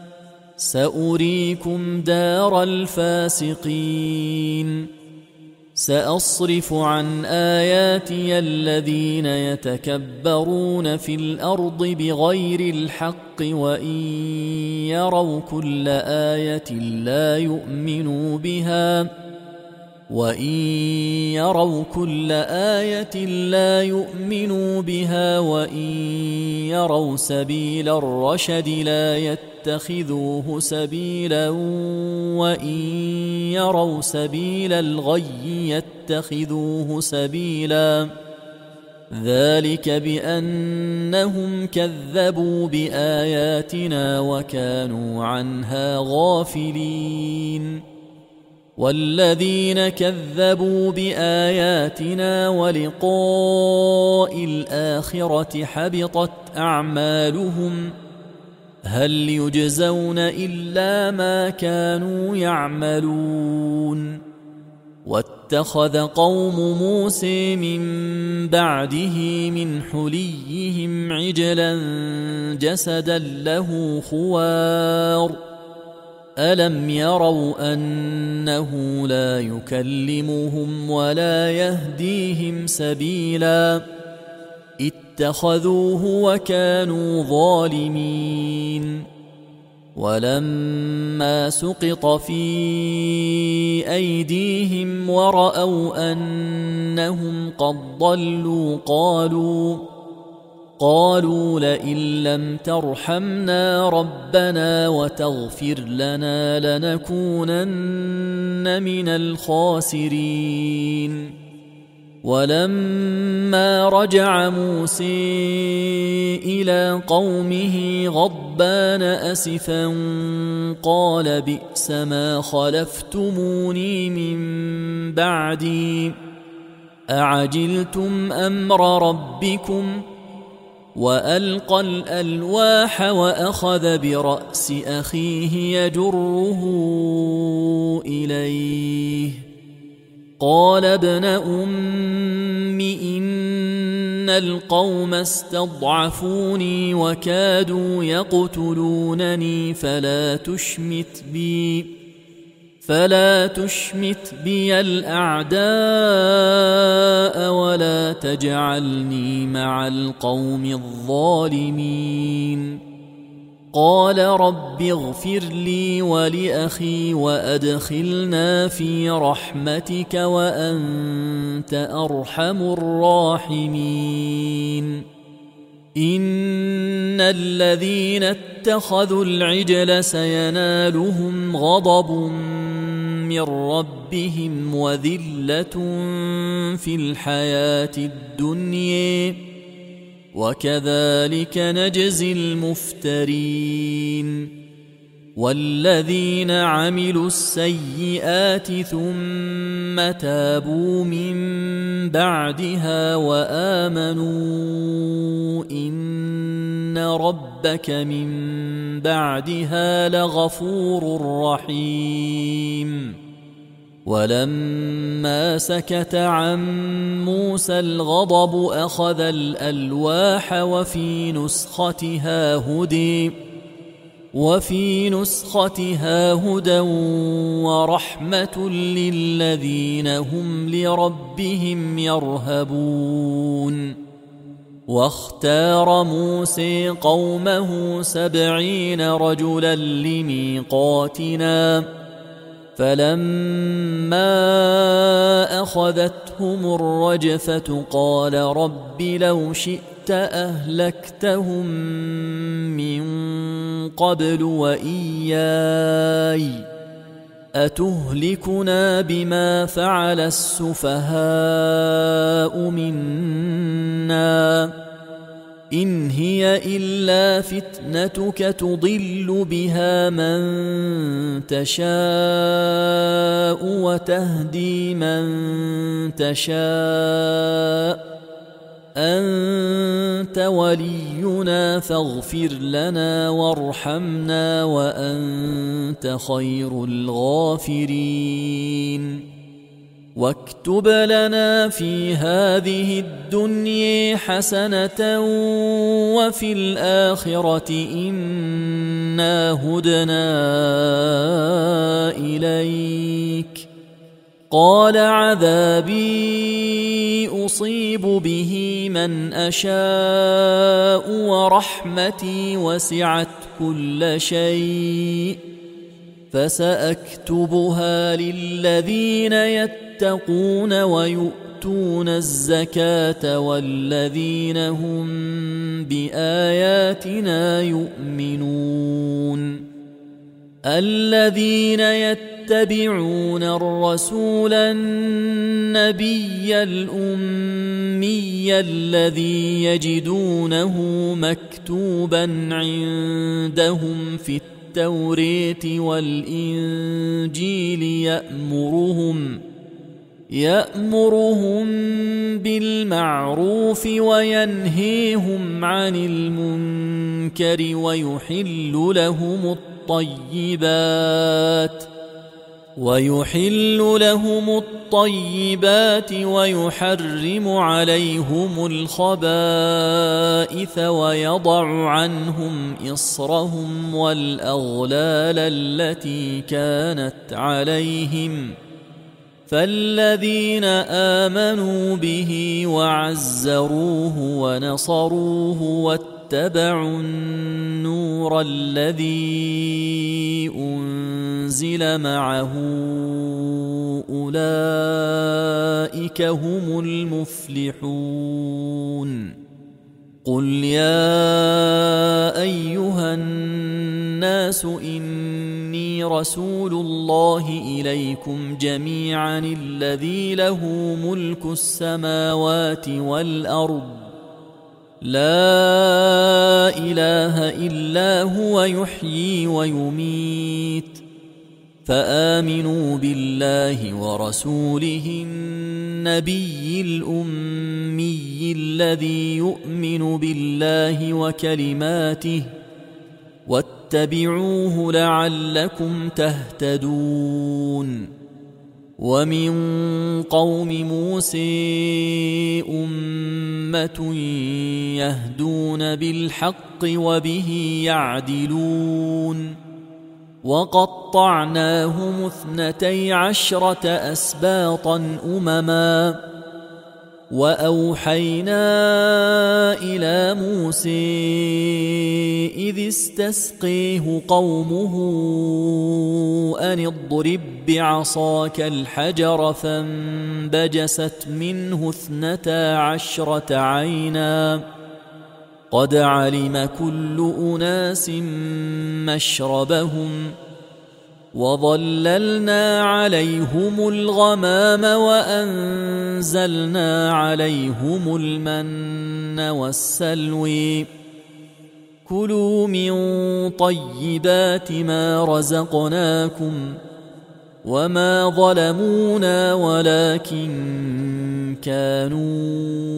سأريكم دار الفاسقين سأصرف عن آياتي الذين يتكبرون في الأرض بغير الحق وإن يروا كل آية لا يؤمنوا بها وإن يروا سبيل الرشد لا يتخذوه سبيلا وإن يروا سبيل الغي يتخذوه سبيلا ذلك بأنهم كذبوا بآياتنا وكانوا عنها غافلين والذين كذبوا بآياتنا ولقاء الآخرة حبطت أعمالهم هل يجزون إلا ما كانوا يعملون واتخذ قوم موسى من بعده من حليهم عجلا جسدا له خوار ألم يروا أنه لا يكلمهم ولا يهديهم سبيلا اتخذوه وكانوا ظالمين ولما سقط في أيديهم ورأوا أنهم قد ضلوا قالوا لئن لم ترحمنا ربنا وتغفر لنا لنكونن من الخاسرين ولما رجع موسى إلى قومه غضبان أسفا قال بئس ما خلفتموني من بعدي أعجلتم أمر ربكم وألقى الألواح وأخذ برأس أخيه يجره إليه قال ابن أم إن القوم استضعفوني وكادوا يقتلونني فلا تشمت بي الأعداء ولا تجعلني مع القوم الظالمين قال رب اغفر لي ولأخي وأدخلنا في رحمتك وأنت أرحم الراحمين إن الذين اتخذوا العجل سينالهم غضب من ربهم وذلة في الحياة الدنيا وكذلك نجزي المفترين والذين عملوا السيئات ثم تابوا من بعدها وآمنوا إن ربك من بعدها لغفور رحيم ولما سكت عن موسى الغضب أخذ الألواح وفي نسختها هدى ورحمة للذين هم لربهم يرهبون واختار موسى قومه 70 رجلا لميقاتنا فلما أخذتهم الرجفة قال رب لو شئت أهلكتهم من قبل وإياي أتهلكنا بما فعل السفهاء منا إن هي إلا فتنتك تضل بها من تشاء وتهدي من تشاء أنت ولينا فاغفر لنا وارحمنا وأنت خير الغافرين واكتب لنا في هذه الدنيا حسنة وفي الآخرة إنا هدنا إليك قال عذابي أصيب به من أشاء ورحمتي وسعت كل شيء فسأكتبها للذين يتقون ويؤتون الزكاة والذين هم بآياتنا يؤمنون الذين يتبعون الرسول النبي الأمي الذي يجدونه مكتوبا عندهم في التوراة والإنجيل يأمرهم بالمعروف وينهيهم عن المنكر ويحل لهم الطيبات ويحرم عليهم الخبائث ويضع عنهم إصرهم والأغلال التي كانت عليهم فالذين آمنوا به وعزروه ونصروه واتبعوا النور الذي أنزل معه أولئك هم المفلحون قل يا أيها الناس إني رسول الله إليكم جميعا الذي له ملك السماوات والأرض لا إله إلا هو يحيي ويميت فآمنوا بالله ورسوله النبي الأمي الذي يؤمن بالله وكلماته واتبعوه لعلكم تهتدون ومن قوم موسى أمة يهدون بالحق وبه يعدلون وقطعناهم 12 أسباطا أمما وأوحينا إلى موسى إذ استسقيه قومه أن اضرب بعصاك الحجر فانبجست منه 12 عينا قد علم كل أناس مشربهم وظللنا عليهم الغمام وأنزلنا عليهم المن والسلوي كلوا من طيبات ما رزقناكم وما ظلمونا ولكن كانوا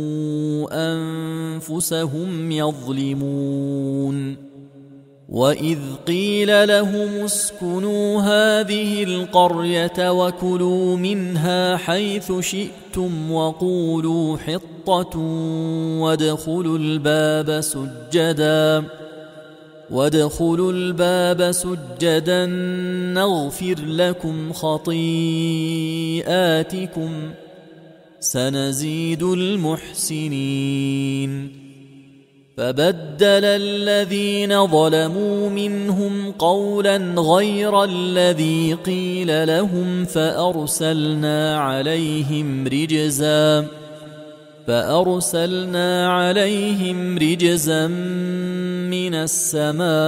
أنفسهم يظلمون وإذ قيل لهم اسكنوا هذه القرية وكلوا منها حيث شئتم وقولوا حطة وادخلوا الباب سجدا نغفر لكم خطيئاتكم سنزيد المحسنين فبدل الذينظلموا منهم قولا غير الذي قيل لهم فأرسلنا عليهم رجزا من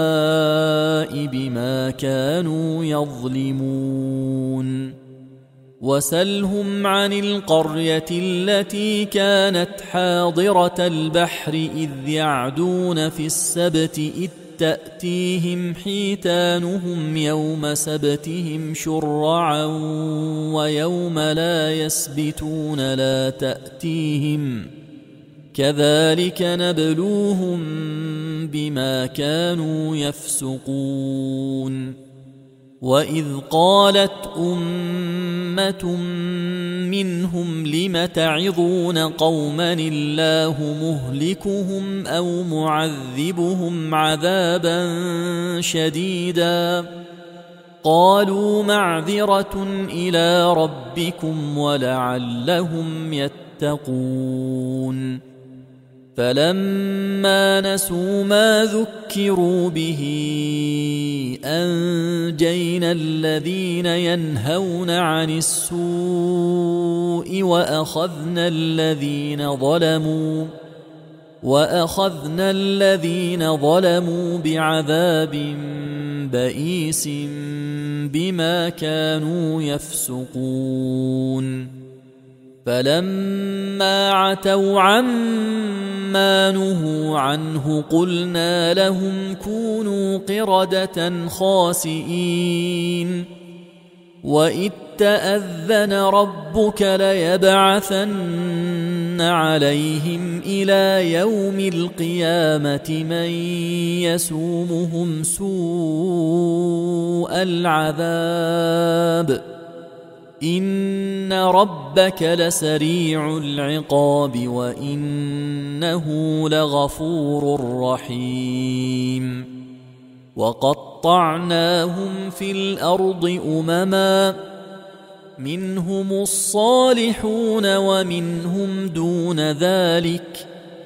السماء بما كانوا يظلمون وسلهم عن القرية التي كانت حاضرة البحر إذ يعدون في السبت إذ تأتيهم حيتانهم يوم سبتهم شرعا ويوم لا يسبتون لا تأتيهم كذلك نبلوهم بما كانوا يفسقون وإذ قالت أمة منهم لم تعظون قوما الله مهلكهم أو معذبهم عذابا شديدا قالوا معذرة إلى ربكم ولعلهم يتقون فلما نسوا ما ذكروا به أنجينا الذين ينهون عن السوء وأخذنا الذين ظلموا بعذاب بئيس بما كانوا يفسقون فلما عتوا عما نهوا عنه قلنا لهم كونوا قردة خاسئين وإذ تأذن ربك ليبعثن عليهم إلى يوم القيامة من يسومهم سوء العذاب إن ربك لسريع العقاب وإنه لغفور رحيم وقطعناهم في الأرض أمما منهم الصالحون ومنهم دون ذلك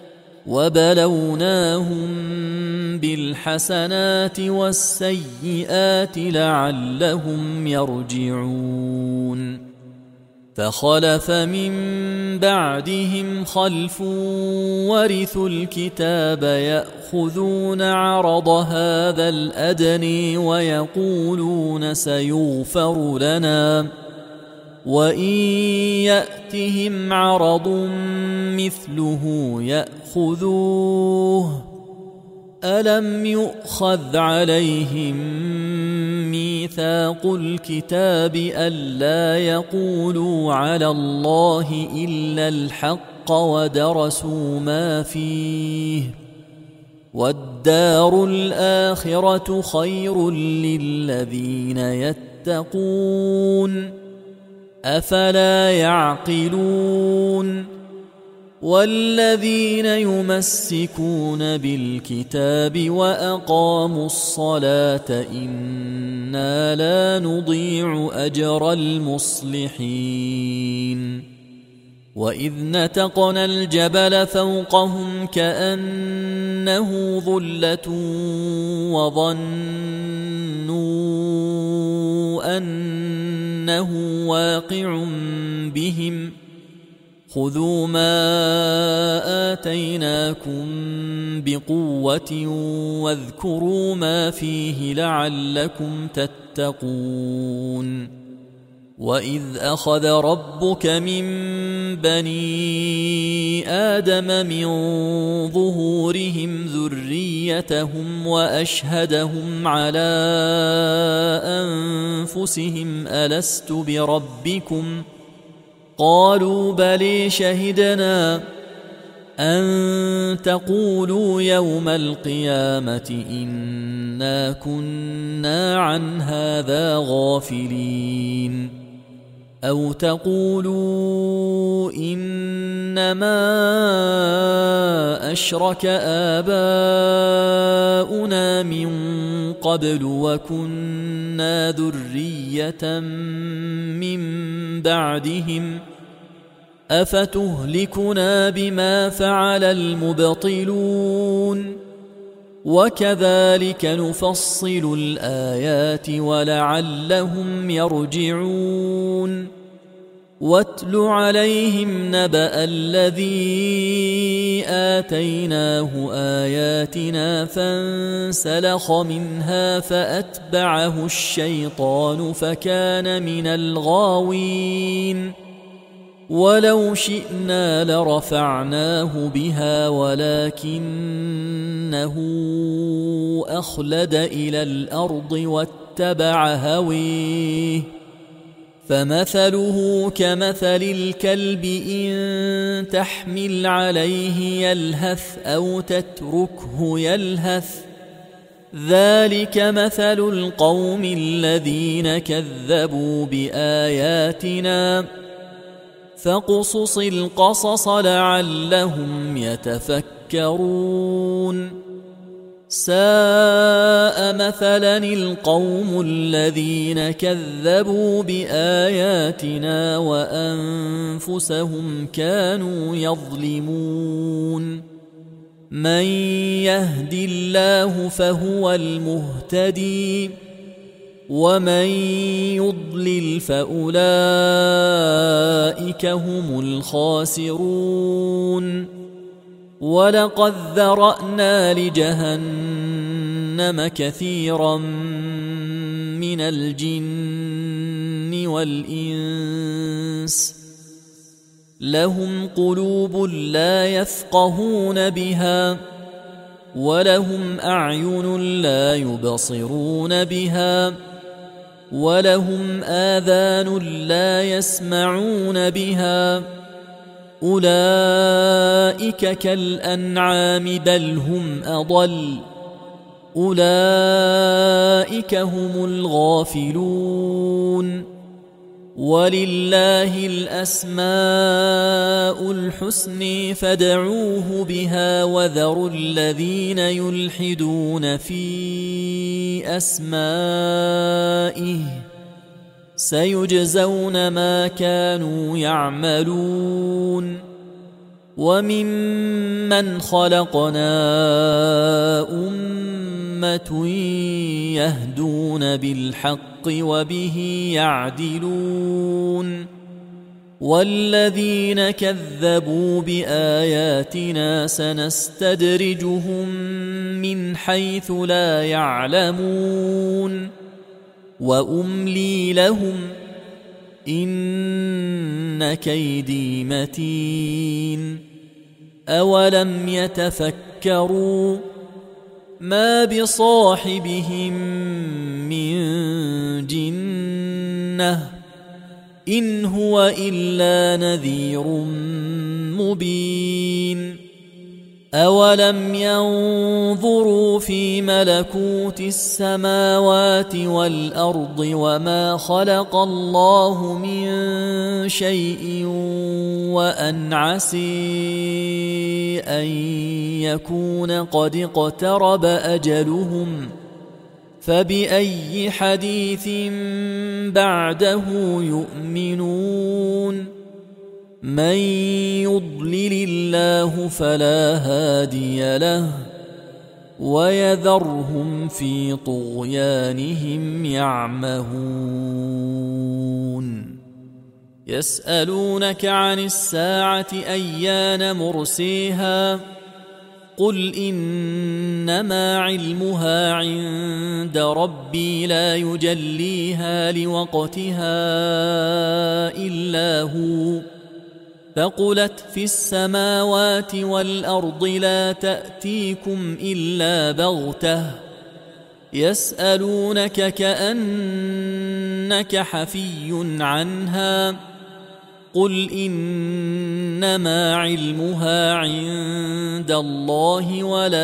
وبلوناهم بالحسنات والسيئات لعلهم يرجعون فخلف من بعدهم خلف ورثوا الكتاب يأخذون عرض هذا الأدنى ويقولون سيغفر لنا وإن يأتهم عرض مثله يأخذوه ألم يؤخذ عليهم ميثاق الكتاب ألا يقولوا على الله إلا الحق ودرسوا ما فيه والدار الآخرة خير للذين يتقون أفلا يعقلون والذين يمسكون بالكتاب وأقاموا الصلاة إنا لا نضيع أجر المصلحين وإذ نتقنا الجبل فوقهم كأنه ظلة وظنوا أنه واقع بهم خذوا ما آتيناكم بقوة واذكروا ما فيه لعلكم تتقون وإذ أخذ ربك من بني آدم من ظهورهم ذريتهم وأشهدهم على أنفسهم ألست بربكم قالوا بلى شهدنا أن تقولوا يوم القيامة إنا كنا عن هذا غافلين أو تقولوا إنما أشرك آباؤنا من قبل وكنا ذرية من بعدهم أفتهلكنا بما فعل المبطلون وكذلك نفصل الآيات ولعلهم يرجعون واتل عليهم نبأ الذي آتيناه آياتنا فانسلخ منها فأتبعه الشيطان فكان من الغاوين ولو شئنا لرفعناه بها ولكنه أخلد إلى الأرض واتبع هويه فمثله كمثل الكلب إن تحمل عليه يلهث أو تتركه يلهث ذلك مثل القوم الذين كذبوا بآياتنا فاقصص القصص لعلهم يتفكرون ساء مثلا القوم الذين كذبوا بآياتنا وأنفسهم كانوا يظلمون من يهد الله فهو المهتدي ومن يضلل فأولئك هم الخاسرون ولقد ذرأنا لجهنم كثيرا من الجن والإنس لهم قلوب لا يفقهون بها ولهم أعين لا يبصرون بها ولهم آذان لا يسمعون بها أولئك كالأنعام بل هم أضل أولئك هم الغافلون ولله الأسماء الحسن فادعوه بها وذروا الذين يلحدون في أسمائه سيجزون ما كانوا يعملون وممن خلقنا أمة يهدون بالحق وبه يعدلون والذين كذبوا بآياتنا سنستدرجهم من حيث لا يعلمون وأملي لهم إن كيدي متين أولم يتفكروا ما بصاحبهم من جنة إن هو إلا نذير مبين أولم ينظروا في ملكوت السماوات والأرض وما خلق الله من شيء وأن عسي أن يكون قد اقترب أجلهم فبأي حديث بعده يؤمنون من يضلل الله فلا هادي له ويذرهم في طغيانهم يعمهون يسألونك عن الساعة أيان مرسيها قل إنما علمها عند ربي لا يجليها لوقتها إلا هو ثقلت في السماوات والأرض لا تأتيكم إلا بغتة يسألونك كأنك حفي عنها قل إنما علمها عند الله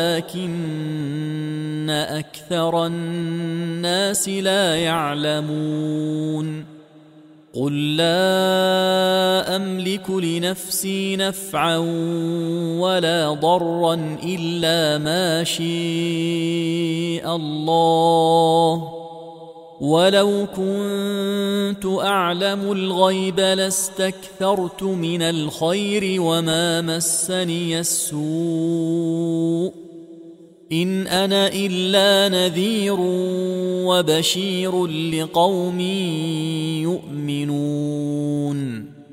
ولكن أكثر الناس لا يعلمون قل لا أملك لنفسي نفعا ولا ضرا إلا ما شاء الله ولو كنت أعلم الغيب لاستكثرت من الخير وما مسني السوء إن أنا إلا نذير وبشير لقوم يؤمنون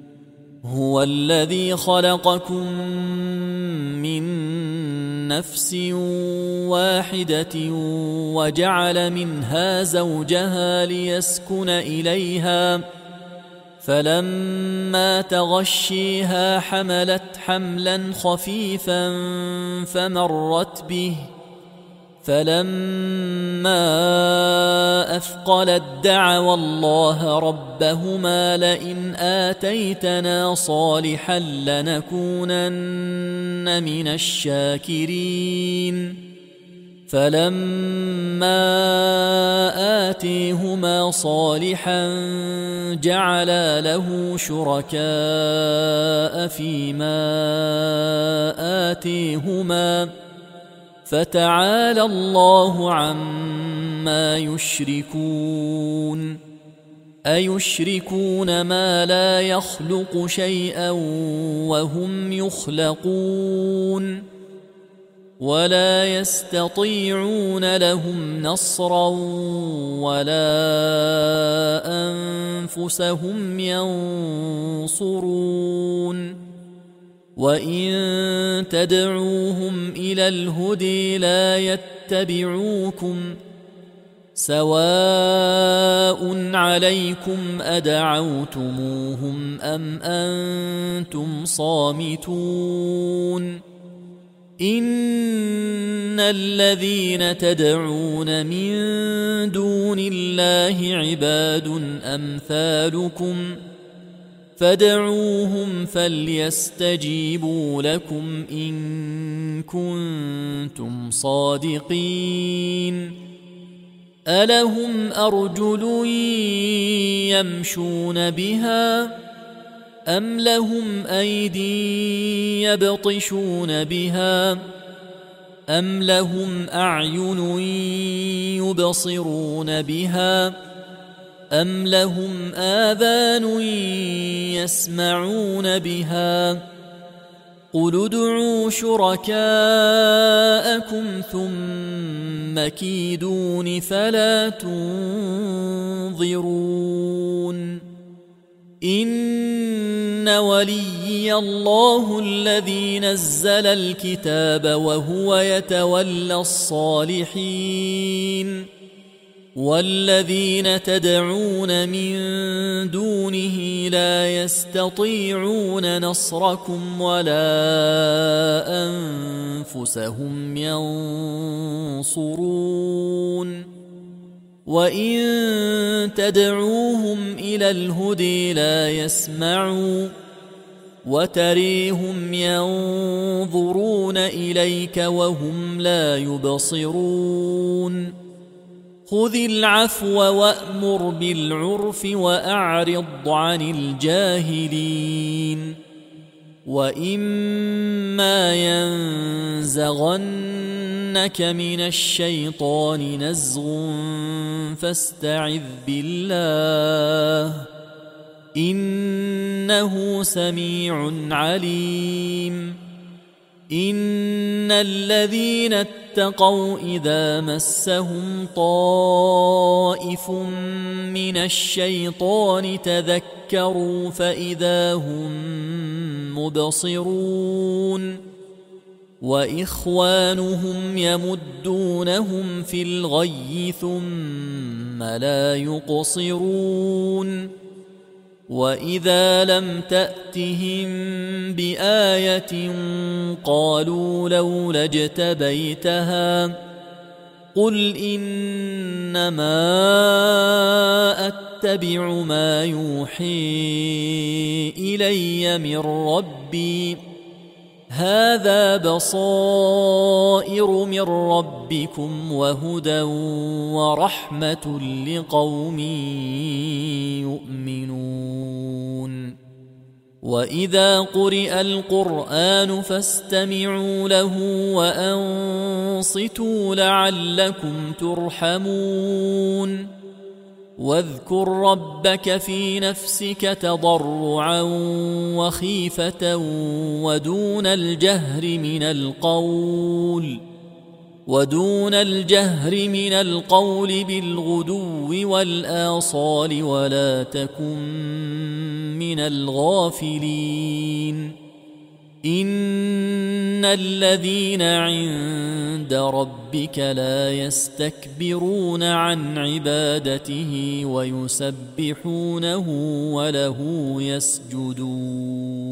هو الذي خلقكم من نفس واحدة وجعل منها زوجها ليسكن إليها فلما تغشيها حملت حملا خفيفا فمرت به فلما أثقلت دعوا الله ربهما لئن آتيتنا صالحا لنكونن من الشاكرين فلما آتيهما صالحا جعلا له شركاء فيما آتيهما فتعالى الله عما يشركون أيشركون ما لا يخلق شيئا وهم يخلقون ولا يستطيعون لهم نصرا ولا أنفسهم ينصرون وإن تدعوهم إلى الهدي لا يتبعوكم سواء عليكم أدعوتموهم أم أنتم صامتون إن الذين تدعون من دون الله عباد أمثالكم فادعوهم فليستجيبوا لكم إن كنتم صادقين ألهم أرجل يمشون بها أم لهم أيدي يبطشون بها أم لهم أعين يبصرون بها أم لهم آذان يسمعون بها قل ادعوا شركاءكم ثم كيدون فلا تنظرون إن وليي الله الذي نزل الكتاب وهو يتولى الصالحين والذين تدعون من دونه لا يستطيعون نصركم ولا أنفسهم ينصرون وإن تدعوهم إلى الهدي لا يسمعوا وتريهم ينظرون إليك وهم لا يبصرون خذ العفو وأمر بالعرف وأعرض عن الجاهلين وإما ينزغنك من الشيطان نزغ فاستعذ بالله إنه سميع عليم إن الذين اتقوا إذا مسهم طائف من الشيطان تذكروا فإذا هم مبصرون وإخوانهم يمدونهم في الغي ثم لا يقصرون وإذا لم تأتهم بآية قالوا لولا اجتبيتها قل إنما أتبع ما يوحي إلي من ربي هذا بصائر من ربكم وهدى ورحمة لقوم يؤمنون وإذا قرئ القرآن فاستمعوا له وأنصتوا لعلكم ترحمون واذكر ربك في نفسك تضرعا وخيفة ودون الجهر من القول بالغدو والآصال ولا تكن من من الغافلين إن الذين عند ربك لا يستكبرون عن عبادته ويسبحونه وله يسجدون